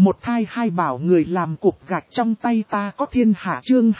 Một thai hai bảo người làm cục gạch trong tay ta có thiên hạ chương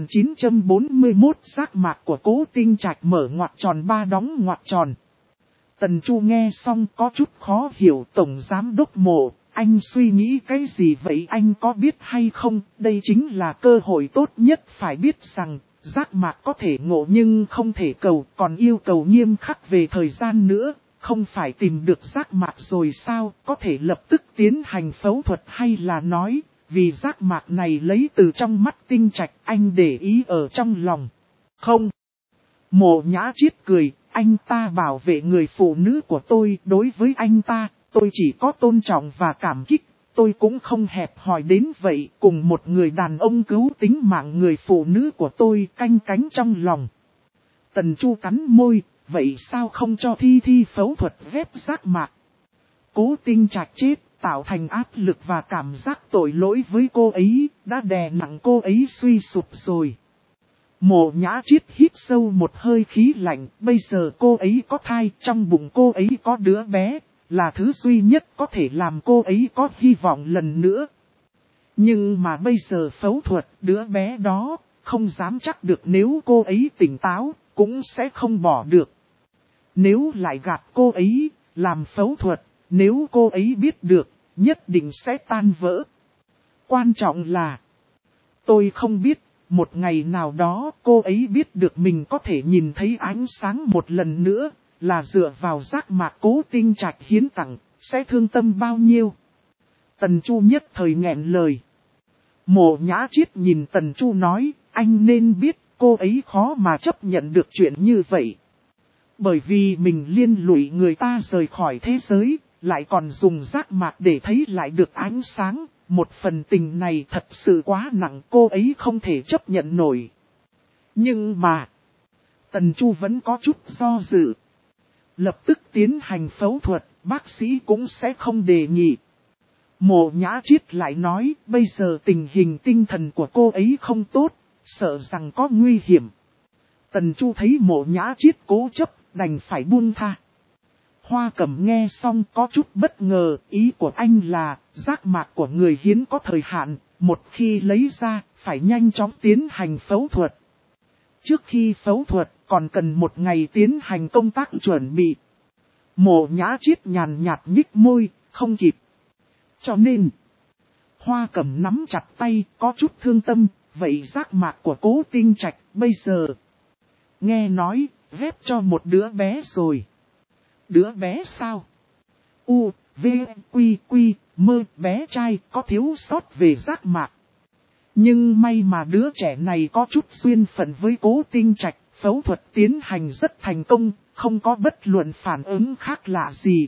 2941 giác mạc của Cố Tinh Trạch mở ngoặc tròn ba đóng ngoặc tròn. Tần Chu nghe xong có chút khó hiểu Tổng Giám Đốc Mộ, anh suy nghĩ cái gì vậy anh có biết hay không? Đây chính là cơ hội tốt nhất phải biết rằng, giác mạc có thể ngộ nhưng không thể cầu, còn yêu cầu nghiêm khắc về thời gian nữa. Không phải tìm được giác mạc rồi sao, có thể lập tức tiến hành phẫu thuật hay là nói, vì giác mạc này lấy từ trong mắt Tinh Trạch anh để ý ở trong lòng. Không. Mộ Nhã Chiết cười, anh ta bảo vệ người phụ nữ của tôi, đối với anh ta, tôi chỉ có tôn trọng và cảm kích, tôi cũng không hẹp hòi đến vậy, cùng một người đàn ông cứu tính mạng người phụ nữ của tôi canh cánh trong lòng. Tần Chu cắn môi. Vậy sao không cho Thi phẫu thuật ghép giác mạc? Cố Tinh Trạch chết, tạo thành áp lực và cảm giác tội lỗi với cô ấy, đã đè nặng cô ấy suy sụp rồi. Mộ Nhã Chiết hít sâu một hơi khí lạnh, bây giờ cô ấy có thai, trong bụng cô ấy có đứa bé, là thứ duy nhất có thể làm cô ấy có hy vọng lần nữa. Nhưng mà bây giờ phẫu thuật, đứa bé đó, không dám chắc được nếu cô ấy tỉnh táo, cũng sẽ không bỏ được. Nếu lại gạt cô ấy, làm phẫu thuật, nếu cô ấy biết được, nhất định sẽ tan vỡ. Quan trọng là, tôi không biết, một ngày nào đó cô ấy biết được mình có thể nhìn thấy ánh sáng một lần nữa, là dựa vào giác mạc Cố Tinh Trạch hiến tặng, sẽ thương tâm bao nhiêu. Tần Chu nhất thời nghẹn lời. Mộ Nhã Chiết nhìn Tần Chu nói, anh nên biết cô ấy khó mà chấp nhận được chuyện như vậy. Bởi vì mình liên lụy người ta rời khỏi thế giới, lại còn dùng giác mạc để thấy lại được ánh sáng. Một phần tình này thật sự quá nặng, cô ấy không thể chấp nhận nổi. Nhưng mà, Tần Chu vẫn có chút do dự. Lập tức tiến hành phẫu thuật, bác sĩ cũng sẽ không đề nghị. Mộ Nhã Chiết lại nói, bây giờ tình hình tinh thần của cô ấy không tốt, sợ rằng có nguy hiểm. Tần Chu thấy Mộ Nhã Chiết cố chấp, đành phải buông tha. Hoa Cẩm nghe xong có chút bất ngờ, ý của anh là, giác mạc của người hiến có thời hạn, một khi lấy ra, phải nhanh chóng tiến hành phẫu thuật. Trước khi phẫu thuật, còn cần một ngày tiến hành công tác chuẩn bị. Mộ Nhã Chiết nhàn nhạt nhích môi, không kịp. Cho nên, Hoa Cẩm nắm chặt tay, có chút thương tâm, vậy giác mạc của Cố Tinh Trạch bây giờ. Nghe nói, ghép cho một đứa bé rồi. Đứa bé sao? U, V, Quy, Quy, Mơ, bé trai có thiếu sót về giác mạc. Nhưng may mà đứa trẻ này có chút duyên phận với Cố Tinh Trạch, phẫu thuật tiến hành rất thành công, không có bất luận phản ứng khác lạ gì.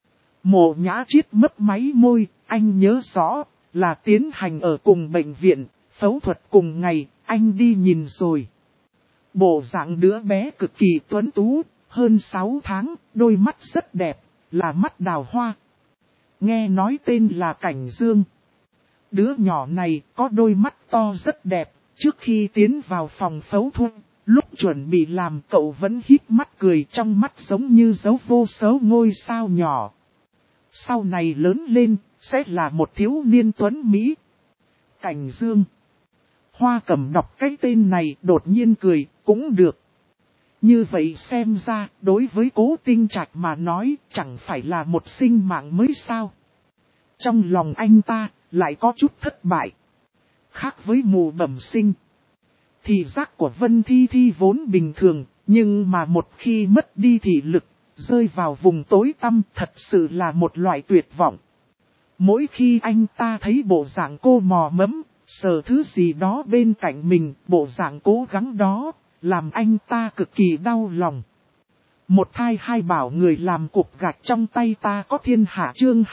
Mộ Nhã Chiết mấp máy môi, anh nhớ rõ, là tiến hành ở cùng bệnh viện, phẫu thuật cùng ngày, anh đi nhìn rồi. Bộ dạng đứa bé cực kỳ tuấn tú, hơn 6 tháng, đôi mắt rất đẹp, là mắt đào hoa. Nghe nói tên là Cảnh Dương. Đứa nhỏ này có đôi mắt to rất đẹp, trước khi tiến vào phòng phẫu thuật, lúc chuẩn bị làm cậu vẫn híp mắt cười, trong mắt giống như dấu vô số ngôi sao nhỏ. Sau này lớn lên, sẽ là một thiếu niên tuấn Mỹ. Cảnh Dương. Hoa Cẩm đọc cái tên này đột nhiên cười, cũng được. Như vậy xem ra, đối với Cố Tinh Trạch mà nói, chẳng phải là một sinh mạng mới sao. Trong lòng anh ta, lại có chút thất bại. Khác với mù bẩm sinh. Thị giác của Vân Thi vốn bình thường, nhưng mà một khi mất đi thị lực, rơi vào vùng tối tăm thật sự là một loại tuyệt vọng. Mỗi khi anh ta thấy bộ dạng cô mò mẫm, sờ thứ gì đó bên cạnh mình, bộ dạng cố gắng đó, làm anh ta cực kỳ đau lòng. Một thai hai bảo người làm cục gạch trong tay ta có thiên hạ chương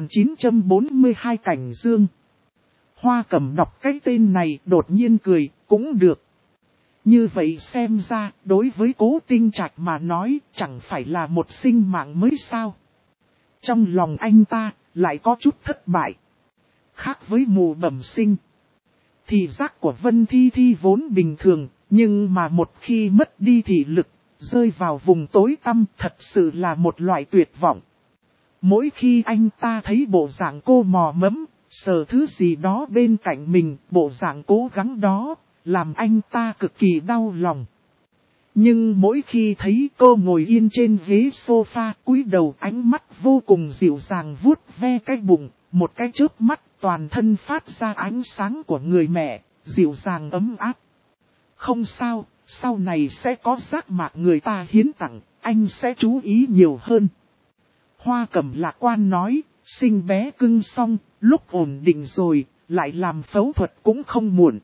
2942 Cảnh Dương. Hoa Cẩm đọc cái tên này đột nhiên cười, cũng được. Như vậy xem ra, đối với Cố Tinh Trạch mà nói, chẳng phải là một sinh mạng mới sao. Trong lòng anh ta, lại có chút thất bại. Khác với mù bẩm sinh. Thị giác của Vân Thi vốn bình thường, nhưng mà một khi mất đi thị lực, rơi vào vùng tối tăm thật sự là một loại tuyệt vọng. Mỗi khi anh ta thấy bộ dạng cô mò mẫm, sờ thứ gì đó bên cạnh mình, bộ dạng cố gắng đó, làm anh ta cực kỳ đau lòng. Nhưng mỗi khi thấy cô ngồi yên trên ghế sofa, cúi đầu, ánh mắt vô cùng dịu dàng vuốt ve cái bụng, một cái chớp mắt toàn thân phát ra ánh sáng của người mẹ, dịu dàng ấm áp. Không sao, sau này sẽ có giác mạc người ta hiến tặng, anh sẽ chú ý nhiều hơn. Hoa Cẩm lạc quan nói, sinh bé cưng xong, lúc ổn định rồi, lại làm phẫu thuật cũng không muộn.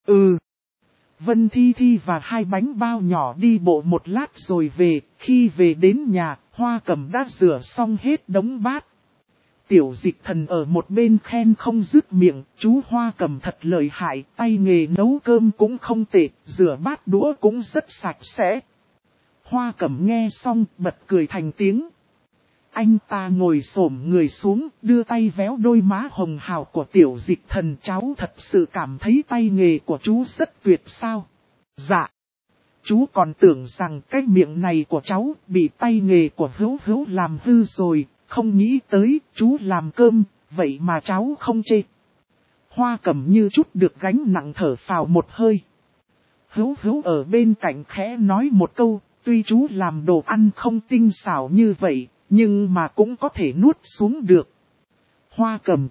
Vân Thi Thi và 2 bánh bao nhỏ đi bộ một lát rồi về, khi về đến nhà, Hoa Cẩm đã rửa xong hết đống bát. Tiểu Dịch Thần ở một bên khen không dứt miệng, chú Hoa Cẩm thật lợi hại, tay nghề nấu cơm cũng không tệ, rửa bát đũa cũng rất sạch sẽ. Hoa Cẩm nghe xong, bật cười thành tiếng. Anh ta ngồi xổm người xuống, đưa tay véo đôi má hồng hào của Tiểu Dịch Thần. Cháu thật sự cảm thấy tay nghề của chú rất tuyệt sao? Dạ. Chú còn tưởng rằng cái miệng này của cháu bị tay nghề của Hữu Hữu làm hư rồi, không nghĩ tới chú làm cơm, vậy mà cháu không chê. Hoa Cẩm như chút được gánh nặng thở phào một hơi. Hữu Hữu ở bên cạnh khẽ nói một câu, tuy chú làm đồ ăn không tinh xảo như vậy, nhưng mà cũng có thể nuốt xuống được. Hoa Cẩm.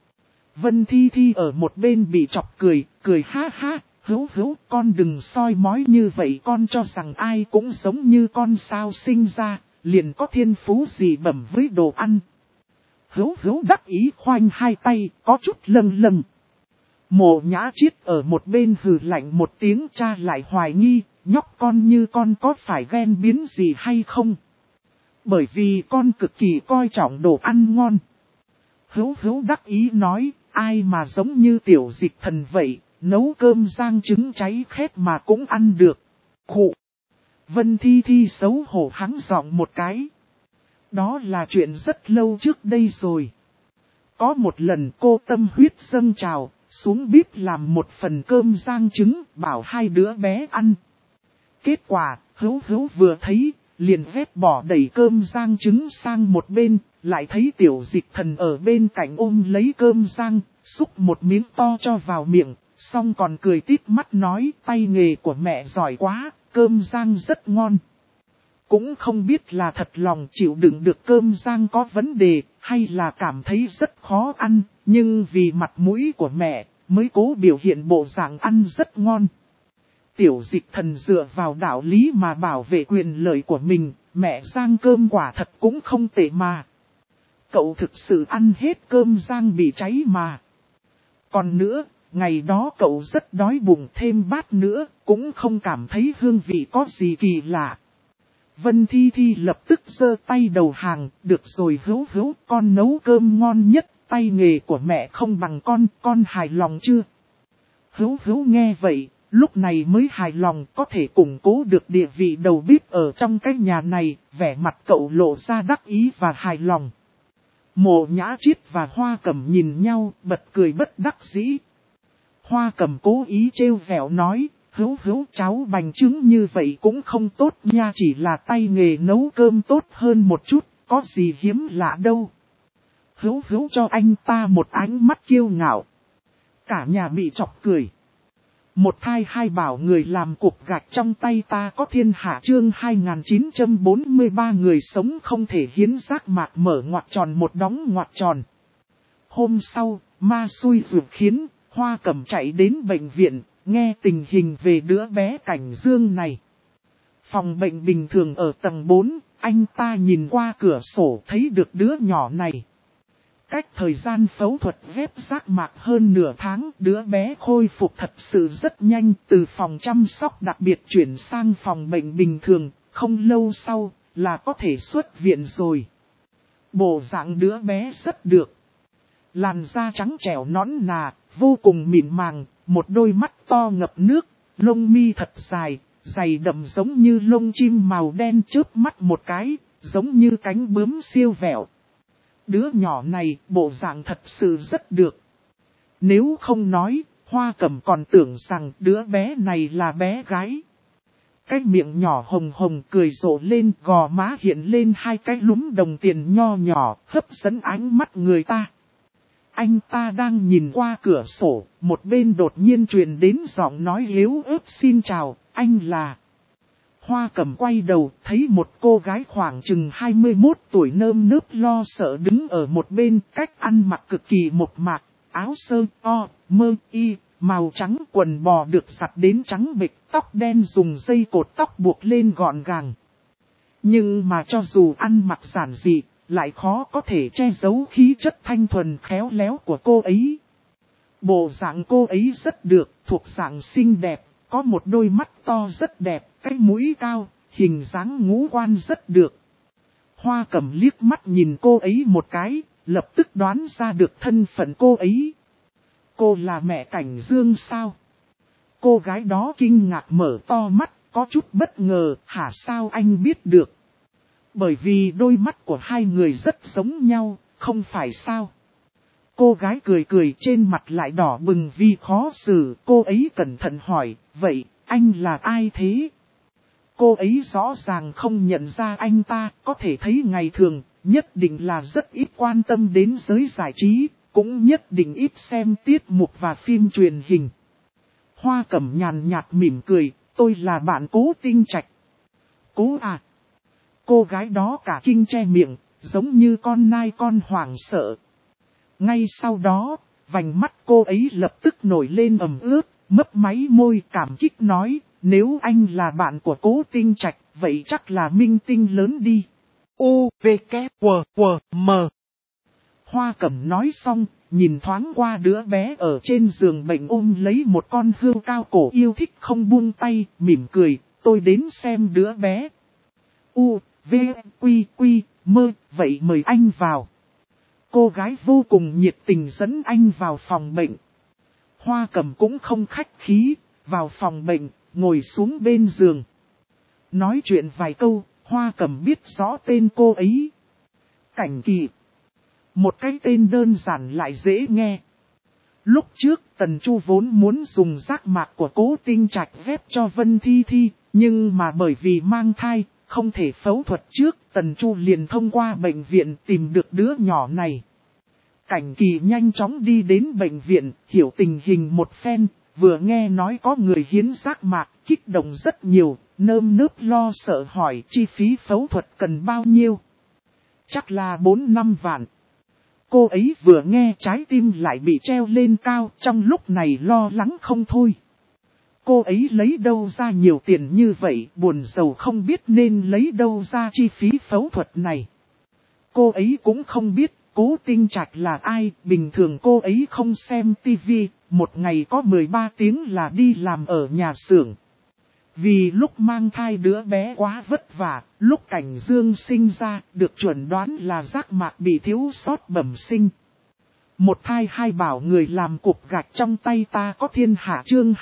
Vân Thi Thi ở một bên bị chọc cười, cười ha ha, Hữu Hữu con đừng soi mói như vậy, con cho rằng ai cũng giống như con sao sinh ra, liền có thiên phú gì bẩm với đồ ăn. Hữu Hữu đắc ý khoanh hai tay, có chút lâng lâng. Mộ Nhã Chiết ở một bên hừ lạnh một tiếng, cha lại hoài nghi, nhóc con như con có phải ghen biến gì hay không? Bởi vì con cực kỳ coi trọng đồ ăn ngon. Hữu Hữu đắc ý nói, ai mà giống như Tiểu Dịch Thần vậy, nấu cơm rang trứng cháy khét mà cũng ăn được. Khụ. Vân Thi Thi xấu hổ hắng giọng một cái. Đó là chuyện rất lâu trước đây rồi. Có một lần cô tâm huyết dâng trào, xuống bếp làm một phần cơm rang trứng, bảo 2 đứa bé ăn. Kết quả, Hữu Hữu vừa thấy, liền vét bỏ đẩy cơm rang trứng sang một bên, lại thấy Tiểu Dịch Thần ở bên cạnh ôm lấy cơm rang, xúc một miếng to cho vào miệng, xong còn cười tít mắt nói tay nghề của mẹ giỏi quá, cơm rang rất ngon. Cũng không biết là thật lòng chịu đựng được cơm rang có vấn đề, hay là cảm thấy rất khó ăn, nhưng vì mặt mũi của mẹ, mới cố biểu hiện bộ dạng ăn rất ngon. Tiểu Dịch Thần dựa vào đạo lý mà bảo vệ quyền lợi của mình, mẹ rang cơm quả thật cũng không tệ mà. Cậu thực sự ăn hết cơm rang bị cháy mà. Còn nữa, ngày đó cậu rất đói bụng, thêm bát nữa, cũng không cảm thấy hương vị có gì kỳ lạ. Vân Thi Thi lập tức giơ tay đầu hàng, được rồi Hữu Hữu, con nấu cơm ngon nhất, tay nghề của mẹ không bằng con hài lòng chưa? Hữu Hữu nghe vậy, lúc này mới hài lòng, có thể củng cố được địa vị đầu bếp ở trong cái nhà này, vẻ mặt cậu lộ ra đắc ý và hài lòng. Mộ Nhã Chiết và Hoa Cẩm nhìn nhau, bật cười bất đắc dĩ. Hoa Cẩm cố ý trêu vẻo nói, Hữu Hữu cháu bành trứng như vậy cũng không tốt nha, chỉ là tay nghề nấu cơm tốt hơn một chút, có gì hiếm lạ đâu. Hữu Hữu cho anh ta một ánh mắt kiêu ngạo. Cả nhà bị chọc cười. Một thai hai bảo người làm cục gạch trong tay ta có thiên hạ, chương 2943 người sống không thể hiến giác mạc mở ngoặc tròn một đóng ngoặc tròn. Hôm sau, ma xui ruột khiến, Hoa Cẩm chạy đến bệnh viện, nghe tình hình về đứa bé Cảnh Dương này. Phòng bệnh bình thường ở tầng 4, anh ta nhìn qua cửa sổ thấy được đứa nhỏ này. Cách thời gian phẫu thuật ghép giác mạc hơn nửa tháng, đứa bé khôi phục thật sự rất nhanh, từ phòng chăm sóc đặc biệt chuyển sang phòng bệnh bình thường, không lâu sau là có thể xuất viện rồi. Bộ dạng đứa bé rất được. Làn da trắng trẻo nõn nà, vô cùng mịn màng, một đôi mắt to ngập nước, lông mi thật dài, dày đậm giống như lông chim màu đen, chớp mắt một cái, giống như cánh bướm siêu vẹo. Đứa nhỏ này, bộ dạng thật sự rất được. Nếu không nói, Hoa Cẩm còn tưởng rằng đứa bé này là bé gái. Cái miệng nhỏ hồng hồng cười rộ lên, gò má hiện lên 2 cái lúm đồng tiền nho nhỏ, hấp dẫn ánh mắt người ta. Anh ta đang nhìn qua cửa sổ, một bên đột nhiên truyền đến giọng nói yếu ớt xin chào, anh là... Hoa Cẩm quay đầu, thấy một cô gái khoảng chừng 21 tuổi nơm nớp lo sợ đứng ở một bên, cách ăn mặc cực kỳ mộc mạc, áo sơ, mơ, y, màu trắng, quần bò được giặt đến trắng bệch, tóc đen dùng dây cột tóc buộc lên gọn gàng. Nhưng mà cho dù ăn mặc giản dị, lại khó có thể che giấu khí chất thanh thuần khéo léo của cô ấy. Bộ dạng cô ấy rất được, thuộc dạng xinh đẹp, có một đôi mắt to rất đẹp, cái mũi cao, hình dáng ngũ quan rất được. Hoa Cẩm liếc mắt nhìn cô ấy một cái, lập tức đoán ra được thân phận cô ấy. Cô là mẹ Cảnh Dương sao? Cô gái đó kinh ngạc mở to mắt, có chút bất ngờ, hả sao anh biết được? Bởi vì đôi mắt của hai người rất giống nhau, không phải sao? Cô gái cười cười trên mặt lại đỏ bừng vì khó xử, cô ấy cẩn thận hỏi, vậy, anh là ai thế? Cô ấy rõ ràng không nhận ra anh ta, có thể thấy ngày thường, nhất định là rất ít quan tâm đến giới giải trí, cũng nhất định ít xem tiết mục và phim truyền hình. Hoa Cẩm nhàn nhạt mỉm cười, tôi là bạn Cố Tinh Trạch. Cố à? Cô gái đó cả kinh che miệng, giống như con nai con hoảng sợ. Ngay sau đó, vành mắt cô ấy lập tức nổi lên ẩm ướt, mấp máy môi cảm kích nói, nếu anh là bạn của Cố Tinh Trạch, vậy chắc là minh tinh lớn đi. U, V, K, W, W, M. Hoa Cẩm nói xong, nhìn thoáng qua đứa bé ở trên giường bệnh ôm lấy một con hươu cao cổ yêu thích không buông tay, mỉm cười, tôi đến xem đứa bé. U, V, Quy, Quy, Mơ, vậy mời anh vào. Cô gái vô cùng nhiệt tình dẫn anh vào phòng bệnh. Hoa Cẩm cũng không khách khí, vào phòng bệnh, ngồi xuống bên giường. Nói chuyện vài câu, Hoa Cẩm biết rõ tên cô ấy. Cảnh Kỳ. Một cái tên đơn giản lại dễ nghe. Lúc trước Tần Chu vốn muốn dùng giác mạc của Cố Tinh Trạch ghép cho Vân Thi Thi, nhưng mà bởi vì mang thai, không thể phẫu thuật trước, Tần Chu liền thông qua bệnh viện tìm được đứa nhỏ này. Cảnh Kỳ nhanh chóng đi đến bệnh viện, hiểu tình hình một phen, vừa nghe nói có người hiến giác mạc, kích động rất nhiều, nơm nớp lo sợ hỏi chi phí phẫu thuật cần bao nhiêu. Chắc là 4-5 vạn. Cô ấy vừa nghe trái tim lại bị treo lên cao, trong lúc này lo lắng không thôi. Cô ấy lấy đâu ra nhiều tiền như vậy, buồn rầu không biết nên lấy đâu ra chi phí phẫu thuật này. Cô ấy cũng không biết Cố Tinh Trạch là ai, bình thường cô ấy không xem tivi, một ngày có 13 tiếng là đi làm ở nhà xưởng. Vì lúc mang thai đứa bé quá vất vả, lúc Cảnh Dương sinh ra, được chuẩn đoán là giác mạc bị thiếu sót bẩm sinh. Một thai hai bảo người làm cục gạch trong tay ta có thiên hạ chương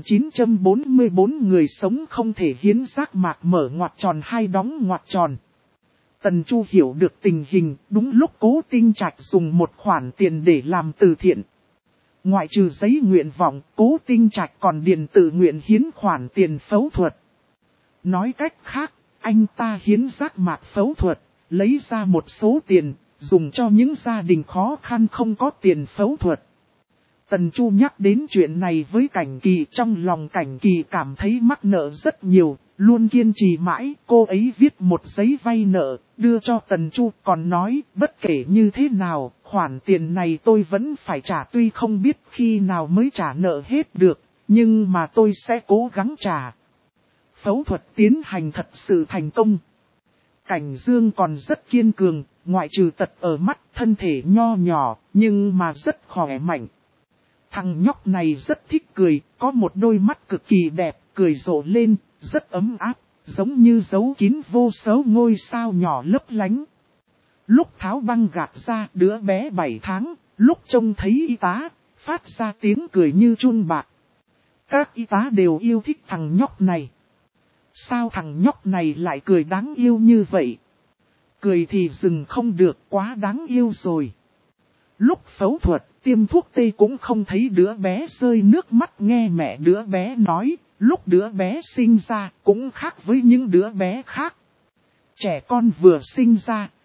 2944 người sống không thể hiến giác mạc mở ngoặc tròn hai đóng ngoặc tròn. Tần Chu hiểu được tình hình, đúng lúc Cố Tinh Trạch dùng một khoản tiền để làm từ thiện. Ngoại trừ giấy nguyện vọng, Cố Tinh Trạch còn điền tự nguyện hiến khoản tiền phẫu thuật. Nói cách khác, anh ta hiến giác mạc phẫu thuật, lấy ra một số tiền, dùng cho những gia đình khó khăn không có tiền phẫu thuật. Tần Chu nhắc đến chuyện này với Cảnh Kỳ, trong lòng Cảnh Kỳ cảm thấy mắc nợ rất nhiều, luôn kiên trì mãi. Cô ấy viết một giấy vay nợ, đưa cho Tần Chu, còn nói bất kể như thế nào, khoản tiền này tôi vẫn phải trả, tuy không biết khi nào mới trả nợ hết được, nhưng mà tôi sẽ cố gắng trả. Phẫu thuật tiến hành thật sự thành công. Cảnh Dương còn rất kiên cường, ngoại trừ tật ở mắt, thân thể nho nhỏ, nhưng mà rất khỏe mạnh. Thằng nhóc này rất thích cười, có một đôi mắt cực kỳ đẹp, cười rộ lên, rất ấm áp, giống như giấu kín vô số ngôi sao nhỏ lấp lánh. Lúc tháo băng gạc ra, đứa bé 7 tháng, lúc trông thấy y tá, phát ra tiếng cười như chun bạc. Các y tá đều yêu thích thằng nhóc này. Sao thằng nhóc này lại cười đáng yêu như vậy? Cười thì dừng không được, quá đáng yêu rồi. Lúc phẫu thuật, tiêm thuốc tê cũng không thấy đứa bé rơi nước mắt, nghe mẹ đứa bé nói, lúc đứa bé sinh ra cũng khác với những đứa bé khác. Trẻ con vừa sinh ra,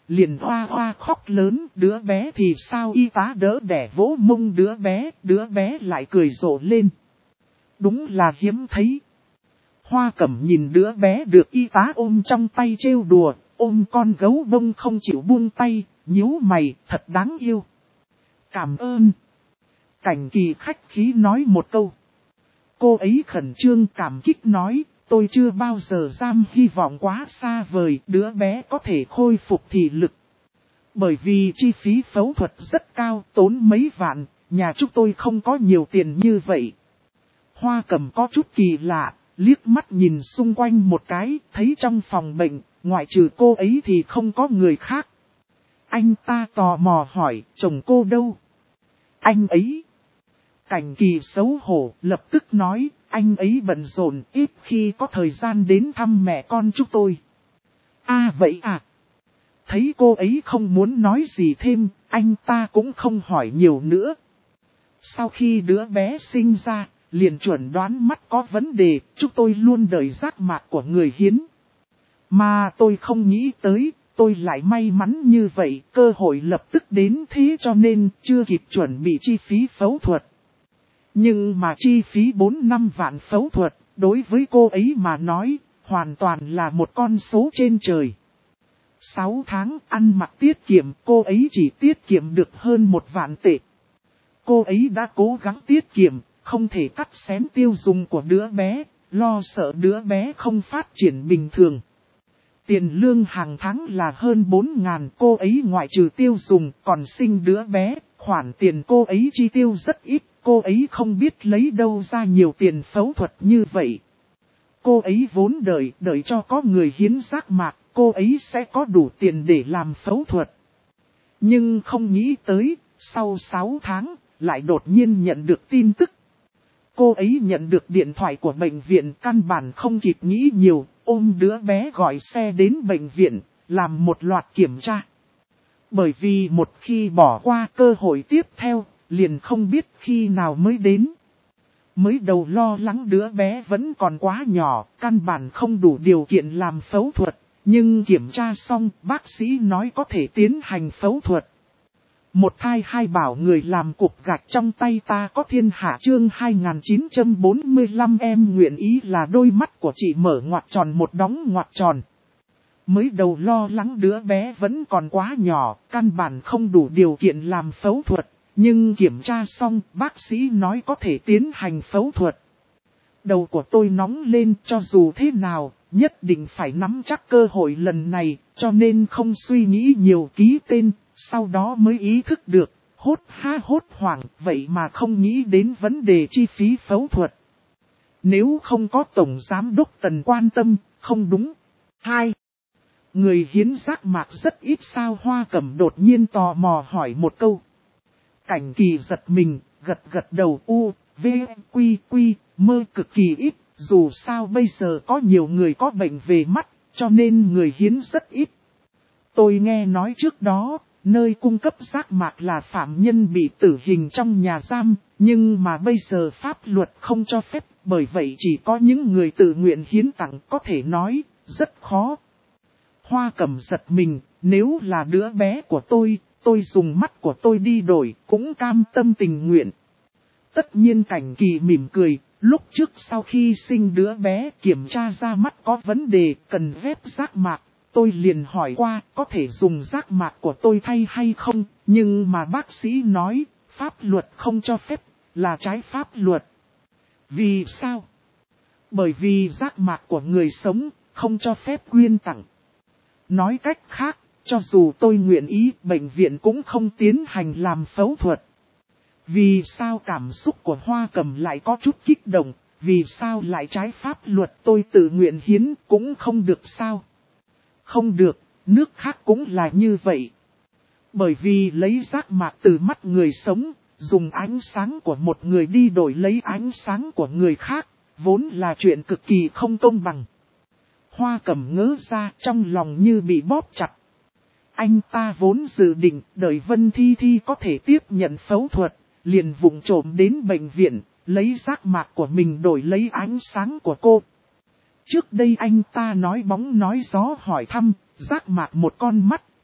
liền hoa hoa khóc lớn, đứa bé thì sao? Y tá đỡ đẻ vỗ mông đứa bé lại cười rộ lên. Đúng là hiếm thấy. Hoa Cẩm nhìn đứa bé được y tá ôm trong tay trêu đùa, ôm con gấu bông không chịu buông tay, nhíu mày, thật đáng yêu. Cảm ơn. Cảnh Kỳ khách khí nói một câu. Cô ấy khẩn trương cảm kích nói, tôi chưa bao giờ hy vọng quá xa vời đứa bé có thể khôi phục thị lực. Bởi vì chi phí phẫu thuật rất cao, tốn mấy vạn, nhà chúng tôi không có nhiều tiền như vậy. Hoa Cẩm có chút kỳ lạ, liếc mắt nhìn xung quanh một cái, thấy trong phòng bệnh, ngoại trừ cô ấy thì không có người khác. Anh ta tò mò hỏi, chồng cô đâu? Anh ấy. Cảnh Kỳ xấu hổ, lập tức nói, anh ấy bận rộn, ít khi có thời gian đến thăm mẹ con chúng tôi. À vậy à? Thấy cô ấy không muốn nói gì thêm, anh ta cũng không hỏi nhiều nữa. Sau khi đứa bé sinh ra, liền chuẩn đoán mắt có vấn đề, chúng tôi luôn đợi giác mạc của người hiến. Mà tôi không nghĩ tới, tôi lại may mắn như vậy, cơ hội lập tức đến thế cho nên chưa kịp chuẩn bị chi phí phẫu thuật. Nhưng mà chi phí 4-5 vạn phẫu thuật, đối với cô ấy mà nói, hoàn toàn là một con số trên trời. 6 tháng ăn mặc tiết kiệm, cô ấy chỉ tiết kiệm được hơn 1 vạn tệ. Cô ấy đã cố gắng tiết kiệm, không thể cắt xén tiêu dùng của đứa bé, lo sợ đứa bé không phát triển bình thường. Tiền lương hàng tháng là hơn 4.000, cô ấy ngoại trừ tiêu dùng còn sinh đứa bé, khoản tiền cô ấy chi tiêu rất ít, cô ấy không biết lấy đâu ra nhiều tiền phẫu thuật như vậy. Cô ấy vốn đợi cho có người hiến giác mạc, cô ấy sẽ có đủ tiền để làm phẫu thuật. Nhưng không nghĩ tới, sau 6 tháng, lại đột nhiên nhận được tin tức. Cô ấy nhận được điện thoại của bệnh viện, căn bản không kịp nghĩ nhiều, ôm đứa bé gọi xe đến bệnh viện, làm một loạt kiểm tra. Bởi vì một khi bỏ qua cơ hội tiếp theo, liền không biết khi nào mới đến. Mới đầu lo lắng đứa bé vẫn còn quá nhỏ, căn bản không đủ điều kiện làm phẫu thuật, nhưng kiểm tra xong, bác sĩ nói có thể tiến hành phẫu thuật. Một thai hai bảo người làm cục gạch trong tay ta có thiên hạ chương 2945 em nguyện ý là đôi mắt của chị mở ngoặc tròn một đóng ngoặc tròn. Mới đầu lo lắng đứa bé vẫn còn quá nhỏ, căn bản không đủ điều kiện làm phẫu thuật, nhưng kiểm tra xong bác sĩ nói có thể tiến hành phẫu thuật. Đầu của tôi nóng lên cho dù thế nào, nhất định phải nắm chắc cơ hội lần này, cho nên không suy nghĩ nhiều ký tên. Sau đó mới ý thức được, hốt hoảng, vậy mà không nghĩ đến vấn đề chi phí phẫu thuật. Nếu không có Tổng Giám đốc Tần quan tâm, không đúng. 2. Người hiến giác mạc rất ít sao? Hoa Cẩm đột nhiên tò mò hỏi một câu. Cảnh Kỳ giật mình, gật đầu mơ cực kỳ ít, dù sao bây giờ có nhiều người có bệnh về mắt, cho nên người hiến rất ít. Tôi nghe nói trước đó, nơi cung cấp giác mạc là phạm nhân bị tử hình trong nhà giam, nhưng mà bây giờ pháp luật không cho phép, bởi vậy chỉ có những người tự nguyện hiến tặng có thể nói, rất khó. Hoa Cẩm giật mình, nếu là đứa bé của tôi dùng mắt của tôi đi đổi, cũng cam tâm tình nguyện. Tất nhiên Cảnh Kỳ mỉm cười, lúc trước sau khi sinh đứa bé kiểm tra ra mắt có vấn đề cần ghép giác mạc. Tôi liền hỏi qua có thể dùng giác mạc của tôi thay hay không, nhưng mà bác sĩ nói, pháp luật không cho phép, là trái pháp luật. Vì sao? Bởi vì giác mạc của người sống, không cho phép quyên tặng. Nói cách khác, cho dù tôi nguyện ý, bệnh viện cũng không tiến hành làm phẫu thuật. Vì sao cảm xúc của Hoa Cẩm lại có chút kích động, vì sao lại trái pháp luật tôi tự nguyện hiến cũng không được sao? Không được, nước khác cũng là như vậy. Bởi vì lấy giác mạc từ mắt người sống, dùng ánh sáng của một người đi đổi lấy ánh sáng của người khác, vốn là chuyện cực kỳ không công bằng. Hoa Cẩm ngớ ra trong lòng như bị bóp chặt. Anh ta vốn dự định đợi Vân Thi có thể tiếp nhận phẫu thuật, liền vụng trộm đến bệnh viện, lấy giác mạc của mình đổi lấy ánh sáng của cô. Trước đây anh ta nói bóng nói gió hỏi thăm, giác mạc một con mắt,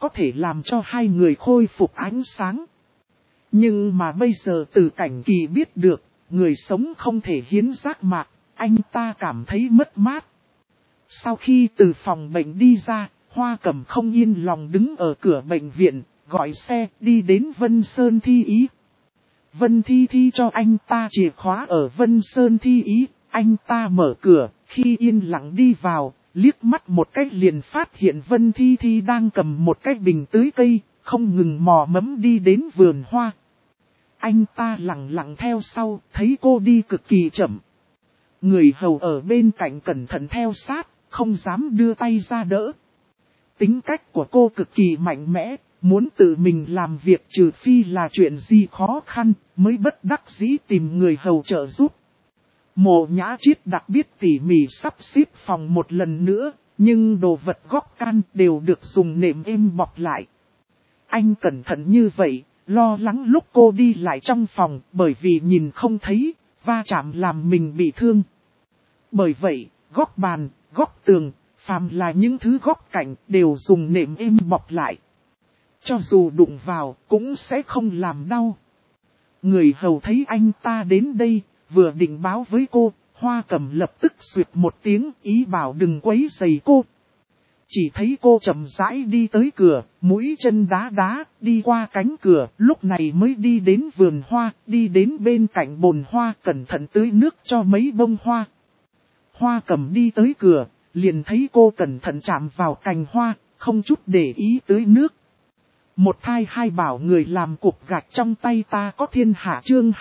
có thể làm cho hai người khôi phục ánh sáng. Nhưng mà bây giờ từ cảnh kỳ biết được, người sống không thể hiến giác mạc, anh ta cảm thấy mất mát. Sau khi từ phòng bệnh đi ra, Hoa Cẩm không yên lòng đứng ở cửa bệnh viện, gọi xe đi đến Vân Sơn Thi Ý. Vân Thi Thi cho anh ta chìa khóa ở Vân Sơn Thi Ý, anh ta mở cửa, khi yên lặng đi vào, liếc mắt một cách liền phát hiện Vân Thi Thi đang cầm một cái bình tưới cây, không ngừng mò mẫm đi đến vườn hoa. Anh ta lặng lặng theo sau, thấy cô đi cực kỳ chậm. Người hầu ở bên cạnh cẩn thận theo sát, không dám đưa tay ra đỡ. Tính cách của cô cực kỳ mạnh mẽ, muốn tự mình làm việc trừ phi là chuyện gì khó khăn, mới bất đắc dĩ tìm người hầu trợ giúp. Mộ Nhã Triết đặc biệt tỉ mỉ sắp xếp phòng một lần nữa, nhưng đồ vật góc can đều được dùng nệm êm bọc lại. Anh cẩn thận như vậy, lo lắng lúc cô đi lại trong phòng bởi vì nhìn không thấy, va chạm làm mình bị thương. Bởi vậy, góc bàn, góc tường, phàm là những thứ góc cạnh đều dùng nệm êm bọc lại. Cho dù đụng vào cũng sẽ không làm đau. Người hầu thấy anh ta đến đây, vừa định báo với cô, Hoa Cẩm lập tức xuyệt một tiếng ý bảo đừng quấy rầy cô. Chỉ thấy cô chậm rãi đi tới cửa, mũi chân đá đá, đi qua cánh cửa, lúc này mới đi đến vườn hoa, đi đến bên cạnh bồn hoa, cẩn thận tưới nước cho mấy bông hoa. Hoa Cẩm đi tới cửa, liền thấy cô cẩn thận chạm vào cành hoa, không chút để ý tưới nước. Một thai hai bảo người làm cục gạch trong tay ta có thiên hạ chương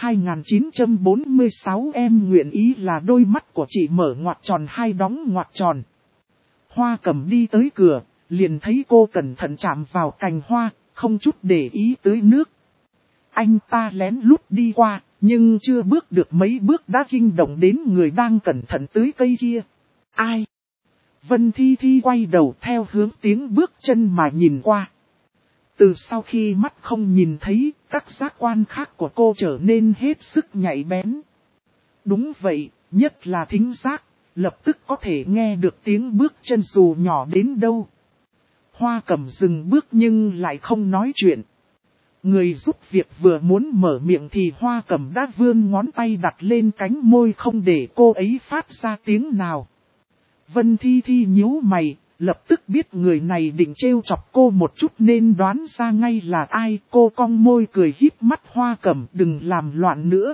2946 em nguyện ý là đôi mắt của chị mở ngoặc tròn hai đóng ngoặc tròn. Hoa Cẩm đi tới cửa, liền thấy cô cẩn thận chạm vào cành hoa, không chút để ý tưới nước. Anh ta lén lút đi qua, nhưng chưa bước được mấy bước đã kinh động đến người đang cẩn thận tưới cây kia. Ai? Vân Thi Thi quay đầu theo hướng tiếng bước chân mà nhìn qua. Từ sau khi mắt không nhìn thấy, các giác quan khác của cô trở nên hết sức nhạy bén. Đúng vậy, nhất là thính giác, lập tức có thể nghe được tiếng bước chân dù nhỏ đến đâu. Hoa Cẩm dừng bước nhưng lại không nói chuyện. Người giúp việc vừa muốn mở miệng thì Hoa Cẩm đã vươn ngón tay đặt lên cánh môi không để cô ấy phát ra tiếng nào. Vân Thi Thi nhíu mày, lập tức biết người này định trêu chọc cô một chút nên đoán ra ngay là ai. Cô cong môi cười híp mắt Hoa Cẩm đừng làm loạn nữa.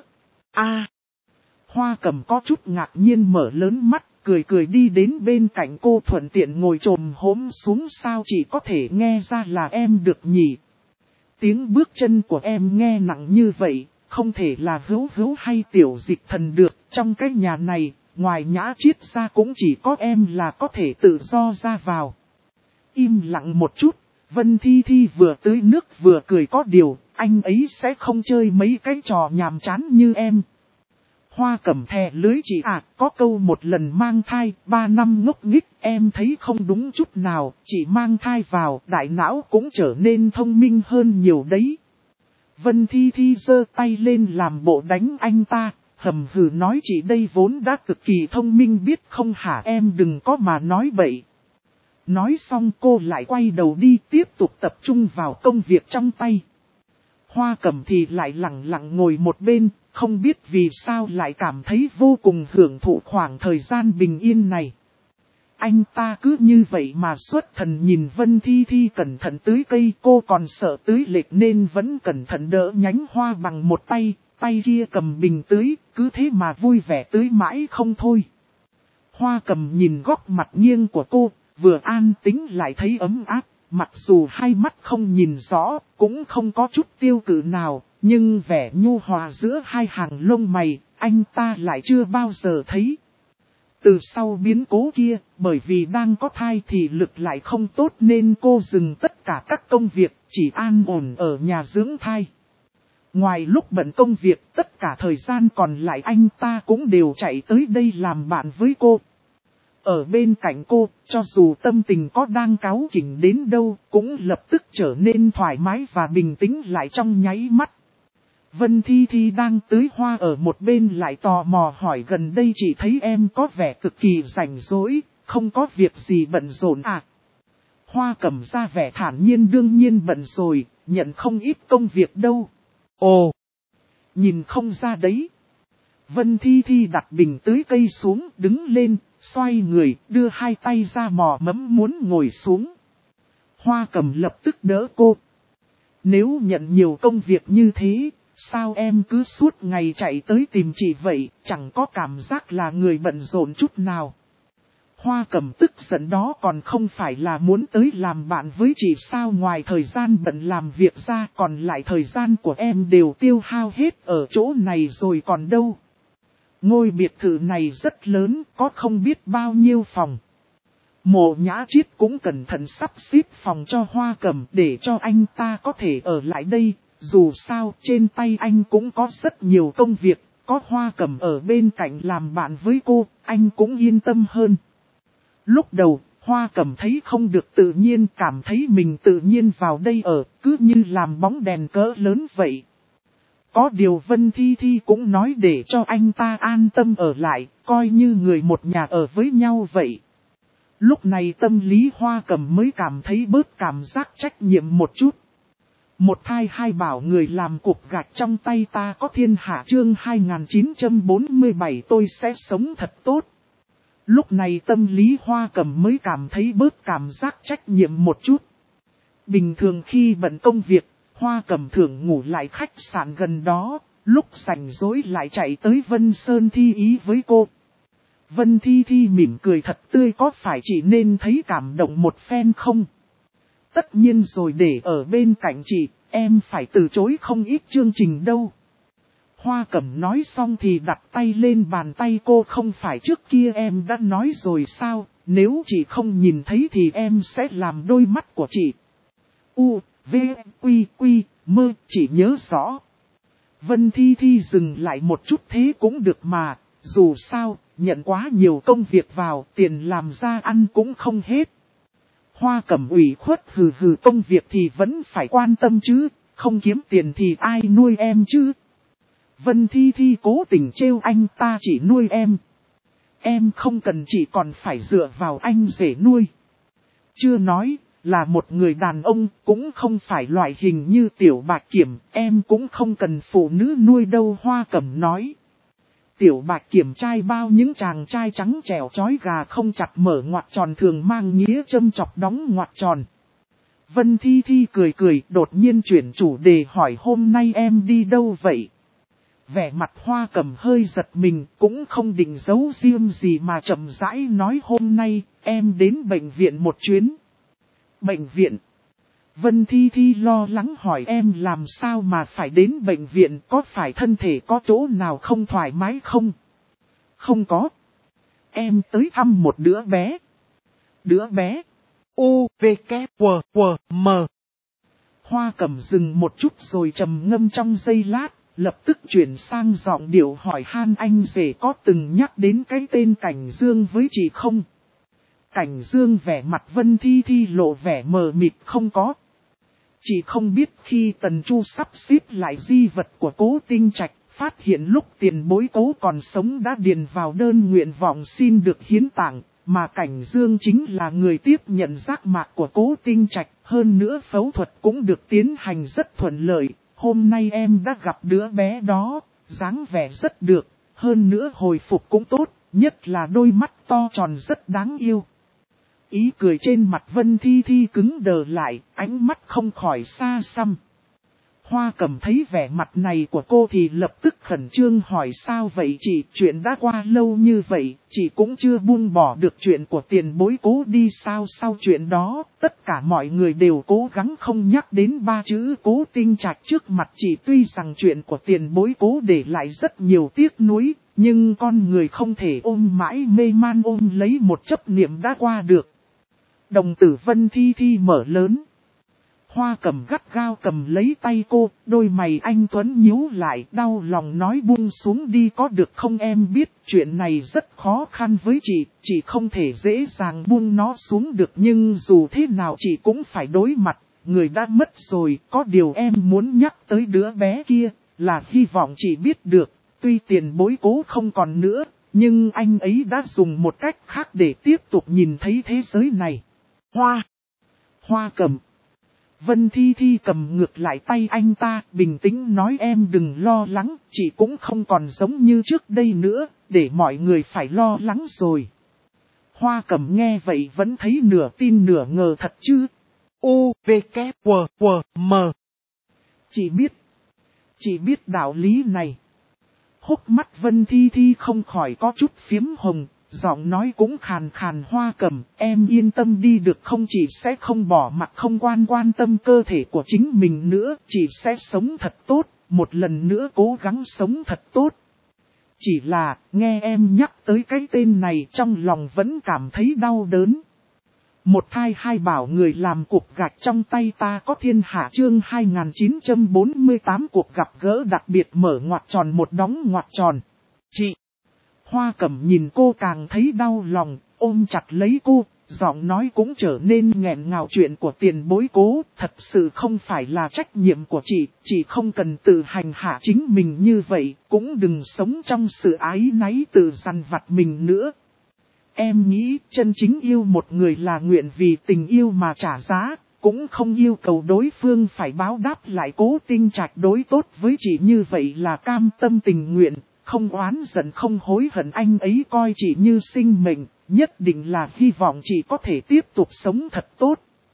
Hoa Cẩm có chút ngạc nhiên mở lớn mắt, cười cười đi đến bên cạnh cô thuận tiện ngồi chồm hốm xuống sao chỉ có thể nghe ra là em được nhỉ. Tiếng bước chân của em nghe nặng như vậy, không thể là Hữu Hữu hay Tiểu Dịch Thần được, trong cái nhà này, ngoài Nhã Triết ra cũng chỉ có em là có thể tự do ra vào. Im lặng một chút, Vân Thi Thi vừa tưới nước vừa cười có điều, anh ấy sẽ không chơi mấy cái trò nhàm chán như em. Hoa Cẩm thè lưới chị có câu một lần mang thai, 3 năm ngốc nghích, em thấy không đúng chút nào, chỉ mang thai vào, đại não cũng trở nên thông minh hơn nhiều đấy. Vân Thi Thi giơ tay lên làm bộ đánh anh ta, hầm hừ nói chị đây vốn đã cực kỳ thông minh biết không hả em đừng có mà nói bậy. Nói xong cô lại quay đầu đi tiếp tục tập trung vào công việc trong tay. Hoa Cẩm thì lại lặng lặng ngồi một bên, không biết vì sao lại cảm thấy vô cùng hưởng thụ khoảng thời gian bình yên này. Anh ta cứ như vậy mà xuất thần nhìn Vân Thi Thi cẩn thận tưới cây, cô còn sợ tưới lệch nên vẫn cẩn thận đỡ nhánh hoa bằng một tay, tay kia cầm bình tưới, cứ thế mà vui vẻ tưới mãi không thôi. Hoa Cẩm nhìn góc mặt nghiêng của cô, vừa an tĩnh lại thấy ấm áp. Mặc dù hai mắt không nhìn rõ, cũng không có chút tiêu cự nào, nhưng vẻ nhu hòa giữa hai hàng lông mày, anh ta lại chưa bao giờ thấy. Từ sau biến cố kia, bởi vì đang có thai thì lực lại không tốt nên cô dừng tất cả các công việc, chỉ an ổn ở nhà dưỡng thai. Ngoài lúc bận công việc, tất cả thời gian còn lại anh ta cũng đều chạy tới đây làm bạn với cô. Ở bên cạnh cô, cho dù tâm tình có đang cáu kỉnh đến đâu, cũng lập tức trở nên thoải mái và bình tĩnh lại trong nháy mắt. Vân Thi Thi đang tưới hoa ở một bên lại tò mò hỏi gần đây chị thấy em có vẻ cực kỳ rảnh rỗi, không có việc gì bận rộn à. Hoa Cẩm ra vẻ thản nhiên, đương nhiên bận rồi, nhận không ít công việc đâu. Ồ, nhìn không ra đấy. Vân Thi Thi đặt bình tưới cây xuống, đứng lên, xoay người, đưa hai tay ra mò mẫm muốn ngồi xuống. Hoa Cẩm lập tức đỡ cô. Nếu nhận nhiều công việc như thế, sao em cứ suốt ngày chạy tới tìm chị vậy, chẳng có cảm giác là người bận rộn chút nào. Hoa Cẩm tức giận, đó còn không phải là muốn tới làm bạn với chị sao, ngoài thời gian bận làm việc ra còn lại thời gian của em đều tiêu hao hết ở chỗ này rồi còn đâu. Ngôi biệt thự này rất lớn, có không biết bao nhiêu phòng. Mộ Nhã Chiết cũng cẩn thận sắp xếp phòng cho Hoa Cẩm để cho anh ta có thể ở lại đây, dù sao trên tay anh cũng có rất nhiều công việc, có Hoa Cẩm ở bên cạnh làm bạn với cô, anh cũng yên tâm hơn. Lúc đầu, Hoa Cẩm thấy không được tự nhiên, cảm thấy mình tự nhiên vào đây ở, cứ như làm bóng đèn cỡ lớn vậy. Có điều Vân Thi Thi cũng nói để cho anh ta an tâm ở lại, coi như người một nhà ở với nhau vậy. Lúc này tâm lý Hoa Cẩm mới cảm thấy bớt cảm giác trách nhiệm một chút. Một thai hai bảo người làm cục gạch trong tay ta có thiên hạ, chương 2947 tôi sẽ sống thật tốt. Lúc này tâm lý Hoa Cẩm mới cảm thấy bớt cảm giác trách nhiệm một chút. Bình thường khi bận công việc, Hoa Cẩm thường ngủ lại khách sạn gần đó, lúc rảnh rỗi lại chạy tới Vân Sơn thi ý với cô. Vân Thi Thi mỉm cười thật tươi, có phải chị nên thấy cảm động một phen không? Tất nhiên rồi, để ở bên cạnh chị, em phải từ chối không ít chương trình đâu. Hoa Cẩm nói xong thì đặt tay lên bàn tay cô, không phải trước kia em đã nói rồi sao, nếu chị không nhìn thấy thì em sẽ làm đôi mắt của chị. U, V, Quy, Quy, Mơ, chị nhớ rõ. Vân Thi Thi dừng lại một chút, thế cũng được mà, dù sao, nhận quá nhiều công việc vào, tiền làm ra ăn cũng không hết. Hoa Cẩm ủy khuất hừ hừ, công việc thì vẫn phải quan tâm chứ, không kiếm tiền thì ai nuôi em chứ. Vân Thi Thi cố tình trêu anh ta, chỉ nuôi em. Em không cần, chị còn phải dựa vào anh rể nuôi. Chưa nói, là một người đàn ông, cũng không phải loại hình như Tiểu Bạch Kiểm, em cũng không cần phụ nữ nuôi đâu, Hoa Cẩm nói. Tiểu Bạch Kiểm trai bao, những chàng trai trắng trẻo chói gà không chặt mở ngoặc tròn thường mang nghĩa châm chọc đóng ngoặc tròn. Vân Thi Thi cười cười, đột nhiên chuyển chủ đề hỏi hôm nay em đi đâu vậy? Vẻ mặt Hoa Cẩm hơi giật mình, cũng không định giấu riêng gì mà chậm rãi nói hôm nay em đến bệnh viện một chuyến. Bệnh viện? Vân Thi Thi lo lắng hỏi em làm sao mà phải đến bệnh viện, có phải thân thể có chỗ nào không thoải mái không? Không có. Em tới thăm một đứa bé. Đứa bé? U, V, K, W, W, M. Hoa Cẩm dừng một chút rồi trầm ngâm trong giây lát, lập tức chuyển sang giọng điệu hỏi han anh rể có từng nhắc đến cái tên Cảnh Dương với chị không? Cảnh Dương? Vẻ mặt Vân Thi Thi lộ vẻ mờ mịt, không có. Chị không biết khi Tần Chu sắp xếp lại di vật của Cố Tinh Trạch, phát hiện lúc tiền bối Cố còn sống đã điền vào đơn nguyện vọng xin được hiến tạng, mà Cảnh Dương chính là người tiếp nhận giác mạc của Cố Tinh Trạch, hơn nữa phẫu thuật cũng được tiến hành rất thuận lợi. Hôm nay em đã gặp đứa bé đó, dáng vẻ rất được, hơn nữa hồi phục cũng tốt, nhất là đôi mắt to tròn rất đáng yêu. Ý cười trên mặt Vân Thi Thi cứng đờ lại, ánh mắt không khỏi xa xăm. Hoa Cẩm thấy vẻ mặt này của cô thì lập tức khẩn trương hỏi sao vậy chị, chuyện đã qua lâu như vậy, chị cũng chưa buông bỏ được chuyện của tiền bối Cố đi sao? Sau chuyện đó, tất cả mọi người đều cố gắng không nhắc đến ba chữ Cố Tinh Trạch trước mặt chị, tuy rằng chuyện của tiền bối Cố để lại rất nhiều tiếc nuối, nhưng con người không thể ôm mãi mê man, ôm lấy một chấp niệm đã qua được. Đồng tử Vân Thi Thi mở lớn. Hoa Cẩm gắt gao cầm lấy tay cô, đôi mày anh tuấn nhíu lại, đau lòng nói buông xuống đi có được không, em biết chuyện này rất khó khăn với chị không thể dễ dàng buông nó xuống được, nhưng dù thế nào chị cũng phải đối mặt, người đã mất rồi, có điều em muốn nhắc tới đứa bé kia, là hy vọng chị biết được, tuy tiền bối Cố không còn nữa, nhưng anh ấy đã dùng một cách khác để tiếp tục nhìn thấy thế giới này. Hoa Hoa Cẩm. Vân Thi Thi cầm ngược lại tay anh ta, bình tĩnh nói em đừng lo lắng, chị cũng không còn giống như trước đây nữa, để mọi người phải lo lắng rồi. Hoa Cẩm nghe vậy vẫn thấy nửa tin nửa ngờ thật chứ. U, V, K, W, W, M. Chị biết đạo lý này. Hốc mắt Vân Thi Thi không khỏi có chút phiếm hồng, giọng nói cũng khàn khàn. Hoa Cẩm, em yên tâm đi được không, chị sẽ không bỏ mặc không quan tâm cơ thể của chính mình nữa, chị sẽ sống thật tốt, một lần nữa cố gắng sống thật tốt. Chỉ là, nghe em nhắc tới cái tên này trong lòng vẫn cảm thấy đau đớn. Một thai hai bảo người làm cục gạch trong tay ta có thiên hạ chương 2948 cuộc gặp gỡ đặc biệt mở ngoặc tròn một đóng ngoặc tròn. Chị! Hoa Cẩm nhìn cô càng thấy đau lòng, ôm chặt lấy cô, giọng nói cũng trở nên nghẹn ngào. Chuyện của tiền bối Cố thật sự không phải là trách nhiệm của chị không cần tự hành hạ chính mình như vậy, cũng đừng sống trong sự ái náy tự dằn vặt mình nữa. Em nghĩ chân chính yêu một người là nguyện vì tình yêu mà trả giá, cũng không yêu cầu đối phương phải báo đáp lại. Cố Tinh Trạch đối tốt với chị như vậy là cam tâm tình nguyện, không oán giận không hối hận. Anh ấy coi chị như sinh mệnh, nhất định là hy vọng chị có thể tiếp tục sống thật tốt.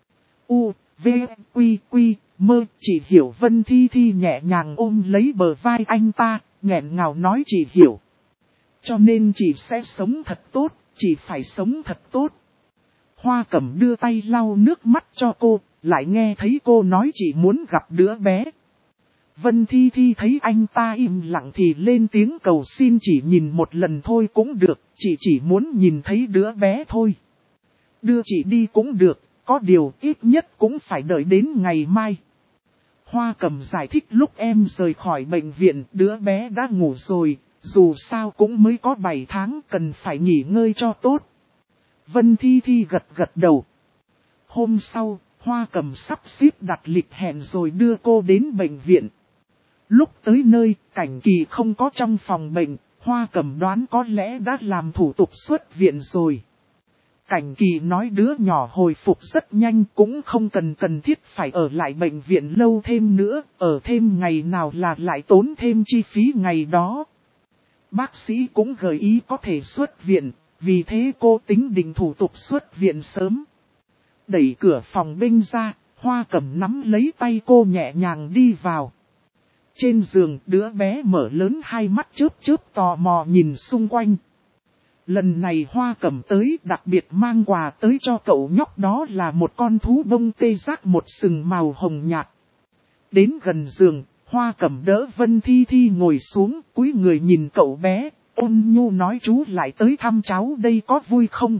U, V, Quy, Quy, Mơ, chị hiểu. Vân Thi Thi nhẹ nhàng ôm lấy bờ vai anh ta, nghẹn ngào nói chị hiểu. Cho nên chị sẽ sống thật tốt. Chị phải sống thật tốt. Hoa Cẩm đưa tay lau nước mắt cho cô, lại nghe thấy cô nói chị muốn gặp đứa bé. Vân Thi Thi thấy anh ta im lặng thì lên tiếng cầu xin chỉ nhìn một lần thôi cũng được, chị chỉ muốn nhìn thấy đứa bé thôi. Đưa chị đi cũng được, có điều ít nhất cũng phải đợi đến ngày mai. Hoa Cẩm giải thích lúc em rời khỏi bệnh viện đứa bé đã ngủ rồi. Dù sao cũng mới có 7 tháng cần phải nghỉ ngơi cho tốt. Vân Thi Thi gật đầu. Hôm sau, Hoa Cẩm sắp xếp đặt lịch hẹn rồi đưa cô đến bệnh viện. Lúc tới nơi, Cảnh Kỳ không có trong phòng bệnh, Hoa Cẩm đoán có lẽ đã làm thủ tục xuất viện rồi. Cảnh Kỳ nói đứa nhỏ hồi phục rất nhanh, cũng không cần thiết phải ở lại bệnh viện lâu thêm nữa, ở thêm ngày nào là lại tốn thêm chi phí ngày đó. Bác sĩ cũng gợi ý có thể xuất viện, vì thế cô tính định thủ tục xuất viện sớm. Đẩy cửa phòng bên ra, Hoa Cẩm nắm lấy tay cô nhẹ nhàng đi vào. Trên giường đứa bé mở lớn hai mắt chớp tò mò nhìn xung quanh. Lần này Hoa Cẩm tới đặc biệt mang quà tới cho cậu nhóc, đó là một con thú bông tê giác một sừng màu hồng nhạt. Đến gần giường, Hoa Cẩm đỡ Vân Thi Thi ngồi xuống, cúi người nhìn cậu bé, ôn nhu nói chú lại tới thăm cháu đây có vui không?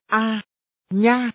Nha!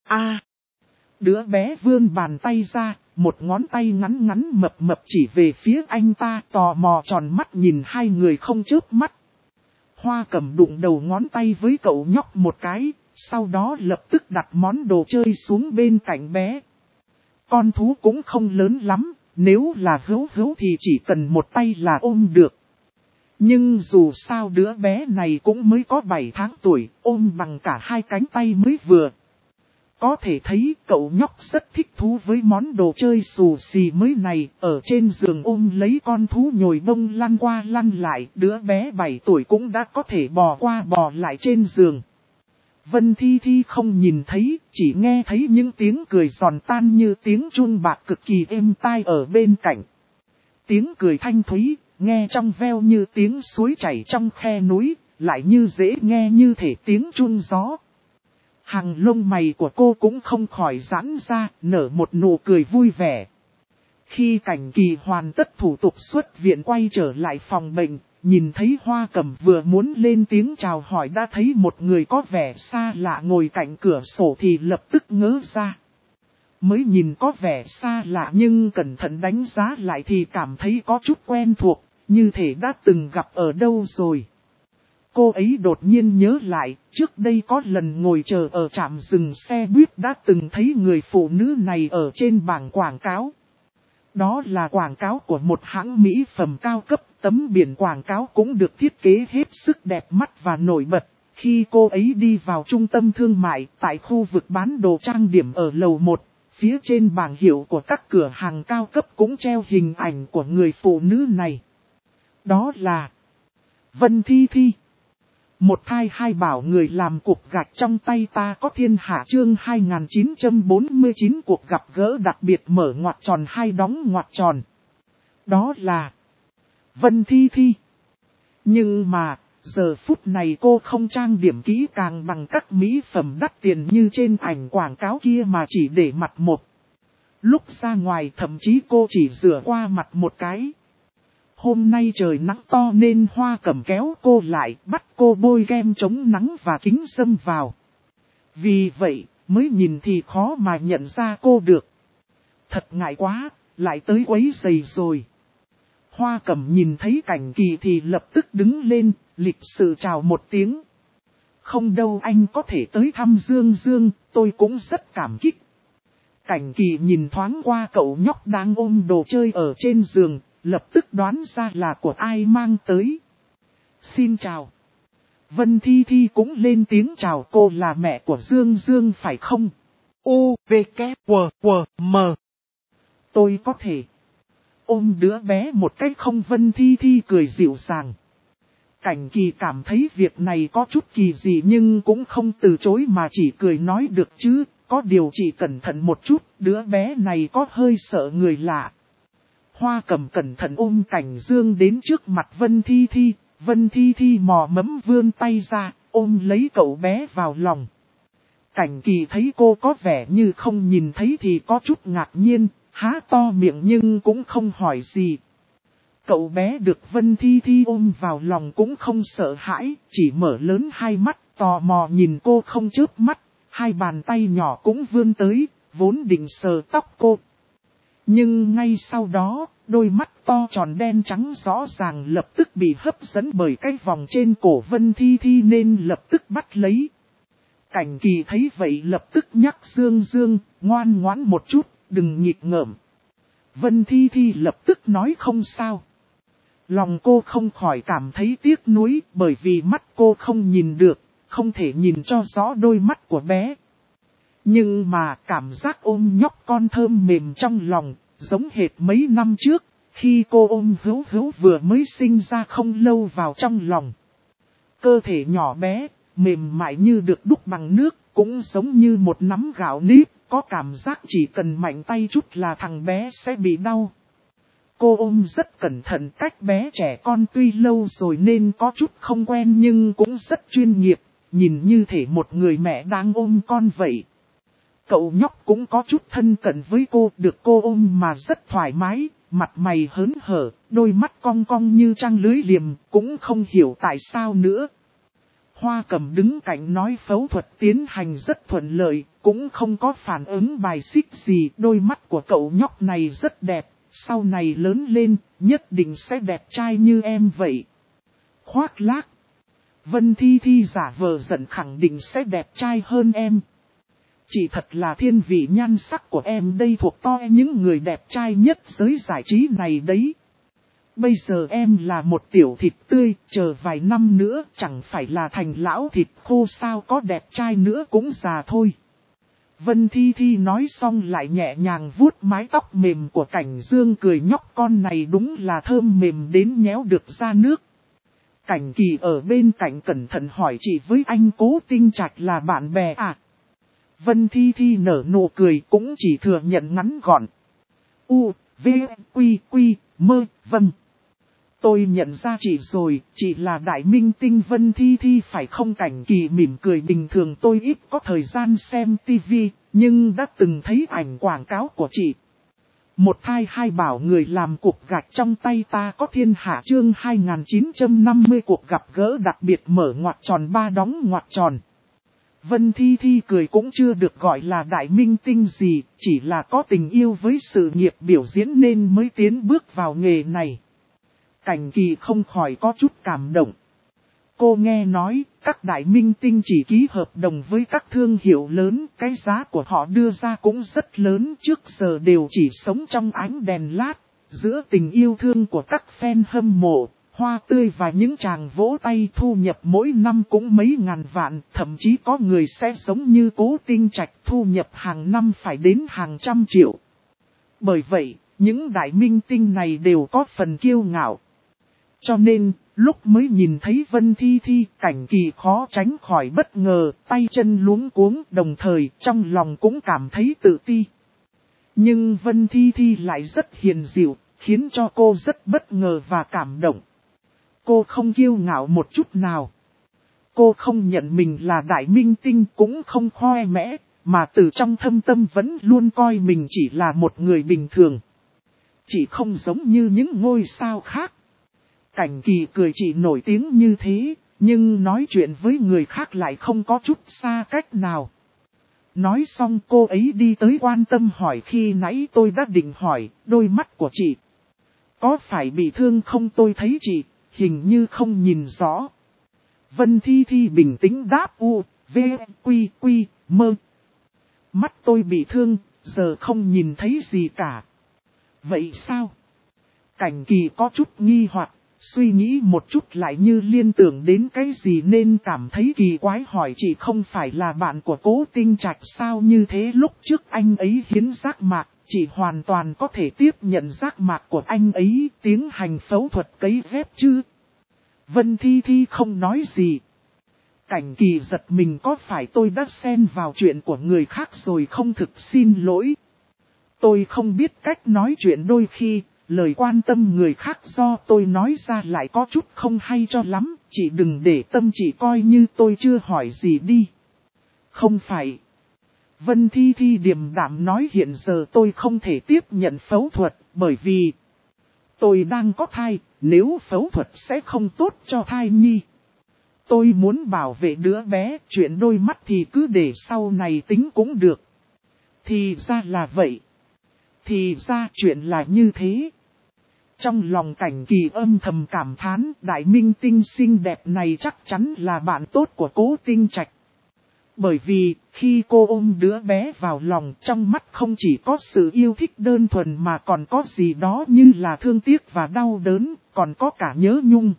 Đứa bé vươn bàn tay ra, một ngón tay ngắn mập chỉ về phía anh ta, tò mò tròn mắt nhìn hai người không chớp mắt. Hoa Cẩm đụng đầu ngón tay với cậu nhóc một cái, sau đó lập tức đặt món đồ chơi xuống bên cạnh bé. Con thú cũng không lớn lắm. Nếu là hữu thì chỉ cần một tay là ôm được. Nhưng dù sao đứa bé này cũng mới có 7 tháng tuổi, ôm bằng cả hai cánh tay mới vừa. Có thể thấy cậu nhóc rất thích thú với món đồ chơi xù xì mới này, ở trên giường ôm lấy con thú nhồi bông lăn qua lăn lại, đứa bé 7 tuổi cũng đã có thể bò qua bò lại trên giường. Vân Thi Thi không nhìn thấy, chỉ nghe thấy những tiếng cười giòn tan như tiếng chuông bạc cực kỳ êm tai ở bên cạnh. Tiếng cười thanh thúy, nghe trong veo như tiếng suối chảy trong khe núi, lại như dễ nghe như thể tiếng chuông gió. Hàng lông mày của cô cũng không khỏi giãn ra, nở một nụ cười vui vẻ. Khi Cảnh Kỳ hoàn tất thủ tục xuất viện quay trở lại phòng bệnh, nhìn thấy Hoa Cẩm vừa muốn lên tiếng chào hỏi đã thấy một người có vẻ xa lạ ngồi cạnh cửa sổ thì lập tức ngớ ra. Mới nhìn có vẻ xa lạ nhưng cẩn thận đánh giá lại thì cảm thấy có chút quen thuộc, như thể đã từng gặp ở đâu rồi. Cô ấy đột nhiên nhớ lại, trước đây có lần ngồi chờ ở trạm dừng xe buýt đã từng thấy người phụ nữ này ở trên bảng quảng cáo. Đó là quảng cáo của một hãng mỹ phẩm cao cấp, tấm biển quảng cáo cũng được thiết kế hết sức đẹp mắt và nổi bật. Khi cô ấy đi vào trung tâm thương mại tại khu vực bán đồ trang điểm ở lầu 1, Phía trên bảng hiệu của các cửa hàng cao cấp cũng treo hình ảnh của người phụ nữ này. Đó là Vân Thi Thi. Một thai hai bảo người làm cục gạch trong tay ta có thiên hạ chương 2949 cuộc gặp gỡ đặc biệt mở ngoặc tròn hai đóng ngoặc tròn. Đó là Vân Thi Thi. Nhưng mà, giờ phút này cô không trang điểm kỹ càng bằng các mỹ phẩm đắt tiền như trên ảnh quảng cáo kia mà chỉ để mặt một. Lúc ra ngoài thậm chí cô chỉ rửa qua mặt một cái. Hôm nay trời nắng to nên Hoa Cẩm kéo cô lại bắt cô bôi kem chống nắng và kính râm vào. Vì vậy mới nhìn thì khó mà nhận ra cô được. Thật ngại quá, lại tới quấy rầy rồi. Hoa Cẩm nhìn thấy Cảnh Kỳ thì lập tức đứng lên, lịch sự chào một tiếng. Không đâu anh có thể tới thăm Dương Dương, tôi cũng rất cảm kích. Cảnh Kỳ nhìn thoáng qua cậu nhóc đang ôm đồ chơi ở trên giường, lập tức đoán ra là của ai mang tới. Xin chào. Vân Thi Thi cũng lên tiếng chào, cô là mẹ của Dương Dương phải không? U, V, K, W, W, M. Tôi có thể ôm đứa bé một cách không? Vân Thi Thi cười dịu dàng. Cảnh Kỳ cảm thấy việc này có chút kỳ dị nhưng cũng không từ chối mà chỉ cười nói được chứ. Có điều chỉ cẩn thận một chút, đứa bé này có hơi sợ người lạ. Hoa Cẩm cẩn thận ôm Cảnh Dương đến trước mặt Vân Thi Thi. Vân Thi Thi mò mẫm vươn tay ra, ôm lấy cậu bé vào lòng. Cảnh Kỳ thấy cô có vẻ như không nhìn thấy thì có chút ngạc nhiên, há to miệng nhưng cũng không hỏi gì. Cậu bé được Vân Thi Thi ôm vào lòng cũng không sợ hãi, chỉ mở lớn hai mắt, tò mò nhìn cô không chớp mắt. Hai bàn tay nhỏ cũng vươn tới, vốn định sờ tóc cô. Nhưng ngay sau đó, đôi mắt to tròn đen trắng rõ ràng lập tức bị hấp dẫn bởi cái vòng trên cổ Vân Thi Thi nên lập tức bắt lấy. Cảnh Kỳ thấy vậy lập tức nhắc Dương Dương, ngoan ngoãn một chút, đừng nghịch ngợm. Vân Thi Thi lập tức nói không sao. Lòng cô không khỏi cảm thấy tiếc nuối bởi vì mắt cô không nhìn được, không thể nhìn cho rõ đôi mắt của bé. Nhưng mà cảm giác ôm nhóc con thơm mềm trong lòng, giống hệt mấy năm trước, khi cô ôm Hữu Hữu vừa mới sinh ra không lâu vào trong lòng. Cơ thể nhỏ bé, mềm mại như được đúc bằng nước, cũng giống như một nắm gạo nếp, có cảm giác chỉ cần mạnh tay chút là thằng bé sẽ bị đau. Cô ôm rất cẩn thận, cách bé trẻ con tuy lâu rồi nên có chút không quen nhưng cũng rất chuyên nghiệp, nhìn như thể một người mẹ đang ôm con vậy. Cậu nhóc cũng có chút thân cận với cô, được cô ôm mà rất thoải mái, mặt mày hớn hở, đôi mắt cong cong như trăng lưới liềm, cũng không hiểu tại sao nữa. Hoa Cẩm đứng cạnh nói phẫu thuật tiến hành rất thuận lợi, cũng không có phản ứng bài xích gì, đôi mắt của cậu nhóc này rất đẹp, sau này lớn lên, nhất định sẽ đẹp trai như em vậy. Khoác lác. Vân Thi Thi giả vờ giận khẳng định sẽ đẹp trai hơn em. Chỉ thật là thiên vị nhan sắc của em đây thuộc to những người đẹp trai nhất giới giải trí này đấy. Bây giờ em là một tiểu thịt tươi, chờ vài năm nữa chẳng phải là thành lão thịt khô sao, có đẹp trai nữa cũng già thôi. Vân Thi Thi nói xong lại nhẹ nhàng vuốt mái tóc mềm của Cảnh Dương, cười nhóc con này đúng là thơm mềm đến nhéo được ra nước. Cảnh Kỳ ở bên cạnh cẩn thận hỏi chị với anh Cố Tinh Trạch là bạn bè à? Vân Thi Thi nở nụ cười cũng chỉ thừa nhận ngắn gọn. U, V, Quy, Quy, Mơ, vâng. Tôi nhận ra chị rồi, chị là đại minh tinh Vân Thi Thi phải không? Cảnh Kỳ mỉm cười, bình thường tôi ít có thời gian xem tivi, nhưng đã từng thấy ảnh quảng cáo của chị. Một thai hai bảo người làm cục gạch trong tay ta có thiên hạ chương 2950 cuộc gặp gỡ đặc biệt mở ngoặc tròn ba đóng ngoặc tròn. Vân Thi Thi cười cũng chưa được gọi là đại minh tinh gì, chỉ là có tình yêu với sự nghiệp biểu diễn nên mới tiến bước vào nghề này. Cảnh Kỳ không khỏi có chút cảm động. Cô nghe nói, các đại minh tinh chỉ ký hợp đồng với các thương hiệu lớn, cái giá của họ đưa ra cũng rất lớn, trước giờ đều chỉ sống trong ánh đèn lát, giữa tình yêu thương của các fan hâm mộ, Hoa tươi và những chàng vỗ tay thu nhập mỗi năm cũng mấy ngàn vạn, thậm chí có người sẽ giống như Cố Tinh Trạch thu nhập hàng năm phải đến hàng trăm triệu. Bởi vậy, những đại minh tinh này đều có phần kiêu ngạo. Cho nên, lúc mới nhìn thấy Vân Thi Thi, Cảnh Kỳ khó tránh khỏi bất ngờ, tay chân luống cuống, đồng thời trong lòng cũng cảm thấy tự ti. Nhưng Vân Thi Thi lại rất hiền dịu, khiến cho cô rất bất ngờ và cảm động. Cô không kiêu ngạo một chút nào. Cô không nhận mình là đại minh tinh, cũng không khoe mẽ, mà từ trong thâm tâm vẫn luôn coi mình chỉ là một người bình thường. Chỉ không giống như những ngôi sao khác. Cảnh Kỳ cười chỉ nổi tiếng như thế, nhưng nói chuyện với người khác lại không có chút xa cách nào. Nói xong cô ấy đi tới quan tâm hỏi khi nãy tôi đã định hỏi, đôi mắt của chị có phải bị thương không, tôi thấy chị hình như không nhìn rõ. Vân Thi Thi bình tĩnh đáp u, v, quy, quy, mơ. Mắt tôi bị thương, giờ không nhìn thấy gì cả. Vậy sao? Cảnh Kỳ có chút nghi hoặc, suy nghĩ một chút lại như liên tưởng đến cái gì nên cảm thấy kỳ quái hỏi chị không phải là bạn của Cố Tinh Trạch sao, như thế lúc trước anh ấy hiến giác mạc, chị hoàn toàn có thể tiếp nhận giác mạc của anh ấy tiến hành phẫu thuật cấy ghép chứ? Vân Thi Thi không nói gì. Cảnh Kỳ giật mình, có phải tôi đã xen vào chuyện của người khác rồi không, thực xin lỗi. Tôi không biết cách nói chuyện, đôi khi lời quan tâm người khác do tôi nói ra lại có chút không hay cho lắm, chị đừng để tâm, chị coi như tôi chưa hỏi gì đi. Không phải. Vân Thi Thi điềm đạm nói hiện giờ tôi không thể tiếp nhận phẫu thuật, bởi vì tôi đang có thai, nếu phẫu thuật sẽ không tốt cho thai nhi. Tôi muốn bảo vệ đứa bé, chuyện đôi mắt thì cứ để sau này tính cũng được. Thì ra là vậy. Thì ra chuyện là như thế. Trong lòng Cảnh Kỳ âm thầm cảm thán, đại minh tinh xinh đẹp này chắc chắn là bạn tốt của Cố Tinh Trạch. Bởi vì, khi cô ôm đứa bé vào lòng, trong mắt không chỉ có sự yêu thích đơn thuần mà còn có gì đó như là thương tiếc và đau đớn, còn có cả nhớ nhung.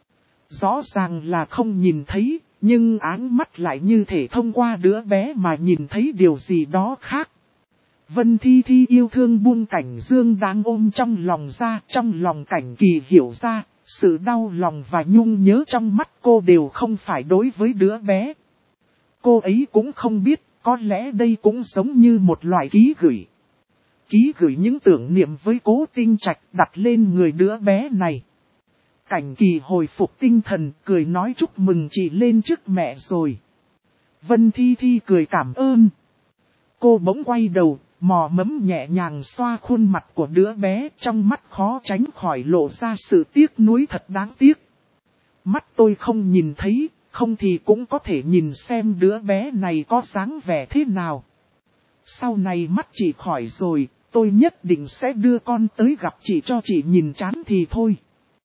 Rõ ràng là không nhìn thấy, nhưng áng mắt lại như thể thông qua đứa bé mà nhìn thấy điều gì đó khác. Vân Thi Thi yêu thương buông Cảnh Dương đang ôm trong lòng ra, trong lòng Cảnh Kỳ hiểu ra, sự đau lòng và nhung nhớ trong mắt cô đều không phải đối với đứa bé. Cô ấy cũng không biết, có lẽ đây cũng giống như một loại ký gửi. Ký gửi những tưởng niệm với Cố Tinh Trạch đặt lên người đứa bé này. Cảnh Kỳ hồi phục tinh thần, cười nói chúc mừng chị lên chức mẹ rồi. Vân Thi Thi cười cảm ơn. Cô bỗng quay đầu, mò mẫm nhẹ nhàng xoa khuôn mặt của đứa bé, trong mắt khó tránh khỏi lộ ra sự tiếc nuối thật đáng tiếc. Mắt tôi không nhìn thấy, không thì cũng có thể nhìn xem đứa bé này có dáng vẻ thế nào. Sau này mắt chị khỏi rồi, tôi nhất định sẽ đưa con tới gặp chị cho chị nhìn chán thì thôi.